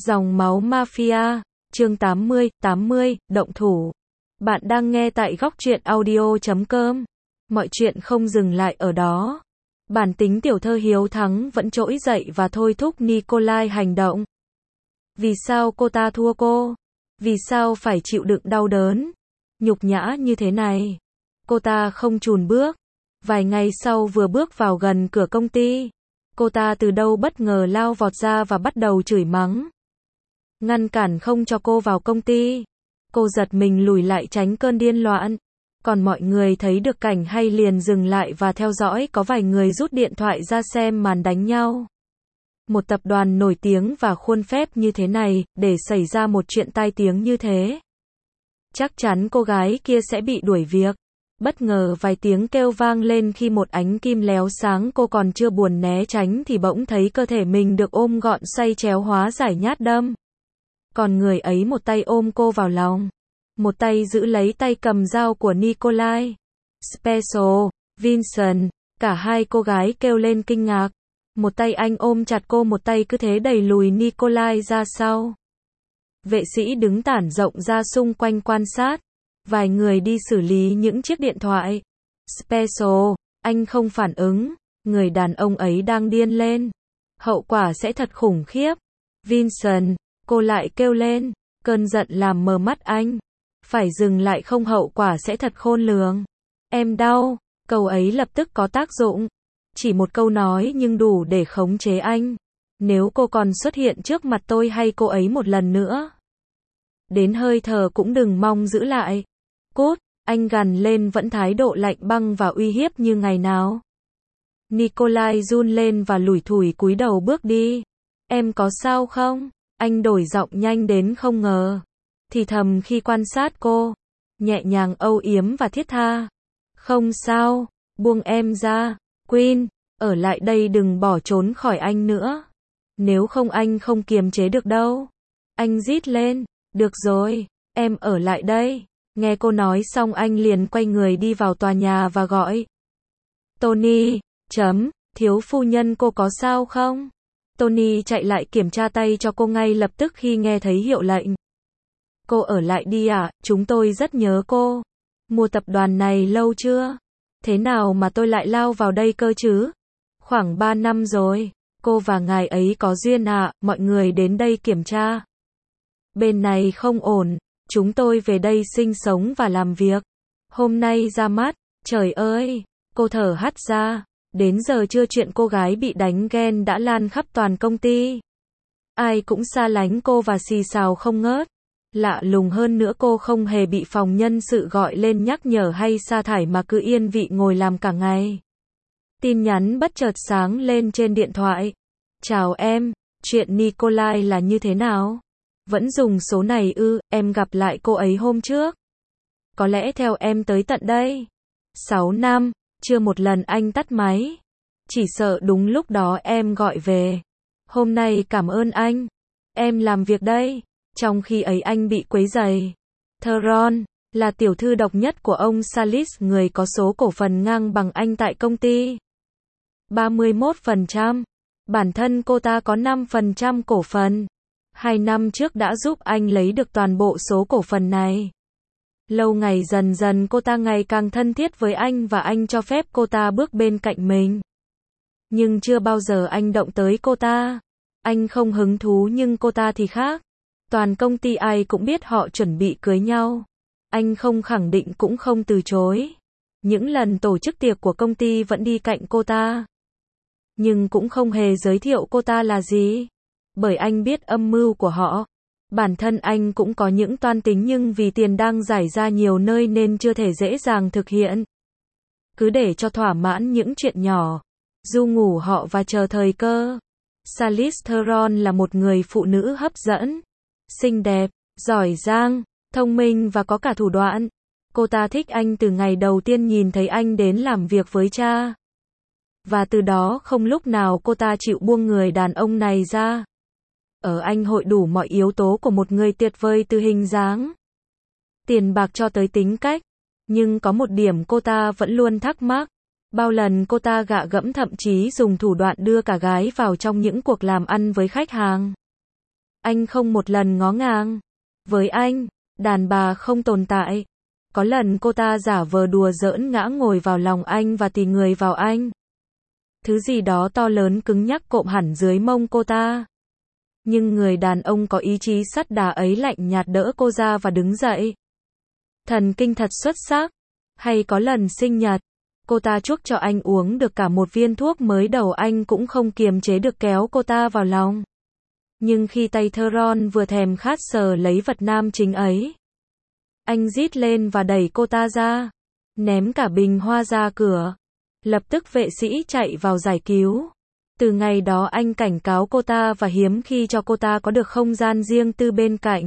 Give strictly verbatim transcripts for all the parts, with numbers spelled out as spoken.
Dòng máu mafia, chương tám mươi, tám mươi, động thủ. Bạn đang nghe tại góc truyện audio chấm com. Mọi chuyện không dừng lại ở đó. Bản tính tiểu thơ hiếu thắng vẫn trỗi dậy và thôi thúc Nikolai hành động. Vì sao cô ta thua cô? Vì sao phải chịu đựng đau đớn? Nhục nhã như thế này. Cô ta không chùn bước. Vài ngày sau vừa bước vào gần cửa công ty, cô ta từ đâu bất ngờ lao vọt ra và bắt đầu chửi mắng. Ngăn cản không cho cô vào công ty. Cô giật mình lùi lại tránh cơn điên loạn. Còn mọi người thấy được cảnh hay liền dừng lại và theo dõi, có vài người rút điện thoại ra xem màn đánh nhau. Một tập đoàn nổi tiếng và khuôn phép như thế này, để xảy ra một chuyện tai tiếng như thế, chắc chắn cô gái kia sẽ bị đuổi việc. Bất ngờ vài tiếng kêu vang lên khi một ánh kim léo sáng, cô còn chưa buồn né tránh thì bỗng thấy cơ thể mình được ôm gọn xoay chéo hóa giải nhát đâm. Còn người ấy một tay ôm cô vào lòng, một tay giữ lấy tay cầm dao của Nikolai. Special, Vincent, cả hai cô gái kêu lên kinh ngạc. Một tay anh ôm chặt cô, một tay cứ thế đẩy lùi Nikolai ra sau. Vệ sĩ đứng tản rộng ra xung quanh quan sát. Vài người đi xử lý những chiếc điện thoại. Special, anh không phản ứng. Người đàn ông ấy đang điên lên. Hậu quả sẽ thật khủng khiếp. Vincent, cô lại kêu lên. Cơn giận làm mờ mắt anh. Phải dừng lại không hậu quả sẽ thật khôn lường. Em đau. Câu ấy lập tức có tác dụng. Chỉ một câu nói nhưng đủ để khống chế anh. Nếu cô còn xuất hiện trước mặt tôi hay cô ấy một lần nữa, đến hơi thở cũng đừng mong giữ lại. Cút, anh gằn lên vẫn thái độ lạnh băng và uy hiếp như ngày nào. Nikolai run lên và lủi thủi cúi đầu bước đi. Em có sao không? Anh đổi giọng nhanh đến không ngờ. Thì thầm khi quan sát cô. Nhẹ nhàng âu yếm và thiết tha. Không sao, buông em ra. Queen, ở lại đây, đừng bỏ trốn khỏi anh nữa. Nếu không anh không kiềm chế được đâu. Anh rít lên. Được rồi, em ở lại đây. Nghe cô nói xong anh liền quay người đi vào tòa nhà và gọi. Tony, chấm, thiếu phu nhân cô có sao không? Tony chạy lại kiểm tra tay cho cô ngay lập tức khi nghe thấy hiệu lệnh. Cô ở lại đi ạ, à? Chúng tôi rất nhớ cô. Mua tập đoàn này lâu chưa? Thế nào mà tôi lại lao vào đây cơ chứ? Khoảng ba năm rồi. Cô và ngài ấy có duyên ạ, à? Mọi người đến đây kiểm tra. Bên này không ổn. Chúng tôi về đây sinh sống và làm việc. Hôm nay ra mắt. Trời ơi, cô thở hắt ra. Đến giờ trưa chuyện cô gái bị đánh ghen đã lan khắp toàn công ty. Ai cũng xa lánh cô và xì xào không ngớt. Lạ lùng hơn nữa, cô không hề bị phòng nhân sự gọi lên nhắc nhở hay sa thải mà cứ yên vị ngồi làm cả ngày. Tin nhắn bất chợt sáng lên trên điện thoại. Chào em, chuyện Nikolai là như thế nào? Vẫn dùng số này ư? Em gặp lại cô ấy hôm trước. Có lẽ theo em tới tận đây. sáu năm, chưa một lần anh tắt máy. Chỉ sợ đúng lúc đó em gọi về. Hôm nay cảm ơn anh. Em làm việc đây. Trong khi ấy anh bị quấy rầy. Theron là tiểu thư độc nhất của ông Salis, người có số cổ phần ngang bằng anh tại công ty. ba mươi mốt phần trăm. Bản thân cô ta có năm phần trăm cổ phần. Hai năm trước đã giúp anh lấy được toàn bộ số cổ phần này. Lâu ngày dần dần cô ta ngày càng thân thiết với anh và anh cho phép cô ta bước bên cạnh mình. Nhưng chưa bao giờ anh động tới cô ta. Anh không hứng thú, nhưng cô ta thì khác. Toàn công ty ai cũng biết họ chuẩn bị cưới nhau. Anh không khẳng định cũng không từ chối. Những lần tổ chức tiệc của công ty vẫn đi cạnh cô ta. Nhưng cũng không hề giới thiệu cô ta là gì. Bởi anh biết âm mưu của họ. Bản thân anh cũng có những toan tính, nhưng vì tiền đang rải ra nhiều nơi nên chưa thể dễ dàng thực hiện. Cứ để cho thỏa mãn những chuyện nhỏ. Du ngủ họ và chờ thời cơ. Salis Theron là một người phụ nữ hấp dẫn. Xinh đẹp, giỏi giang, thông minh và có cả thủ đoạn. Cô ta thích anh từ ngày đầu tiên nhìn thấy anh đến làm việc với cha. Và từ đó không lúc nào cô ta chịu buông người đàn ông này ra. Ở anh hội đủ mọi yếu tố của một người tuyệt vời, từ hình dáng, tiền bạc cho tới tính cách. Nhưng có một điểm cô ta vẫn luôn thắc mắc. Bao lần cô ta gạ gẫm, thậm chí dùng thủ đoạn đưa cả gái vào trong những cuộc làm ăn với khách hàng. Anh không một lần ngó ngàng. Với anh, đàn bà không tồn tại. Có lần cô ta giả vờ đùa giỡn ngã ngồi vào lòng anh và tì người vào anh. Thứ gì đó to lớn cứng nhắc cộm hẳn dưới mông cô ta. Nhưng người đàn ông có ý chí sắt đá ấy lạnh nhạt đỡ cô ra và đứng dậy. Thần kinh thật xuất sắc. Hay có lần sinh nhật, cô ta chuốc cho anh uống được cả một viên thuốc mới đầu, anh cũng không kiềm chế được kéo cô ta vào lòng. Nhưng khi tay Theron vừa thèm khát sờ lấy vật nam chính ấy, anh rít lên và đẩy cô ta ra, ném cả bình hoa ra cửa. Lập tức vệ sĩ chạy vào giải cứu. Từ ngày đó anh cảnh cáo cô ta và hiếm khi cho cô ta có được không gian riêng tư bên cạnh.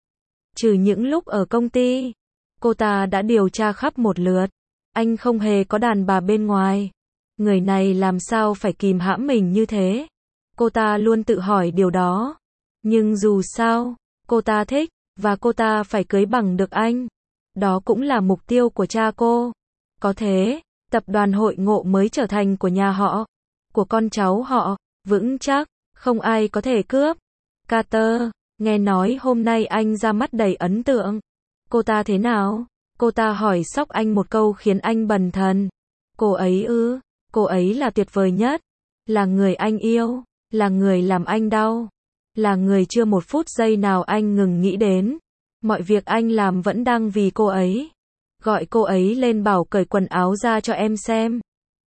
Trừ những lúc ở công ty, cô ta đã điều tra khắp một lượt. Anh không hề có đàn bà bên ngoài. Người này làm sao phải kìm hãm mình như thế? Cô ta luôn tự hỏi điều đó. Nhưng dù sao, cô ta thích, và cô ta phải cưới bằng được anh. Đó cũng là mục tiêu của cha cô. Có thế, tập đoàn Hội Ngộ mới trở thành của nhà họ, của con cháu họ, vững chắc, không ai có thể cướp. Carter, nghe nói hôm nay anh ra mắt đầy ấn tượng. Cô ta thế nào? Cô ta hỏi sóc anh một câu khiến anh bần thần. Cô ấy ư, cô ấy là tuyệt vời nhất. Là người anh yêu, là người làm anh đau. Là người chưa một phút giây nào anh ngừng nghĩ đến. Mọi việc anh làm vẫn đang vì cô ấy. Gọi cô ấy lên bảo cởi quần áo ra cho em xem.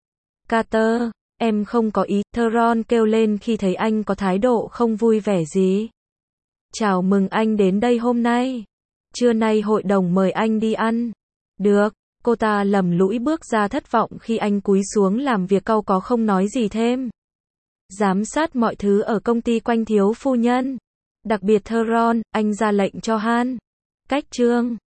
Carter, em không có ý, Theron kêu lên khi thấy anh có thái độ không vui vẻ gì. Chào mừng anh đến đây hôm nay. Trưa nay hội đồng mời anh đi ăn. Được, cô ta lầm lũi bước ra thất vọng khi anh cúi xuống làm việc cau có không nói gì thêm. Giám sát mọi thứ ở công ty quanh thiếu phu nhân. Đặc biệt Theron, anh ra lệnh cho Han. Cách trương.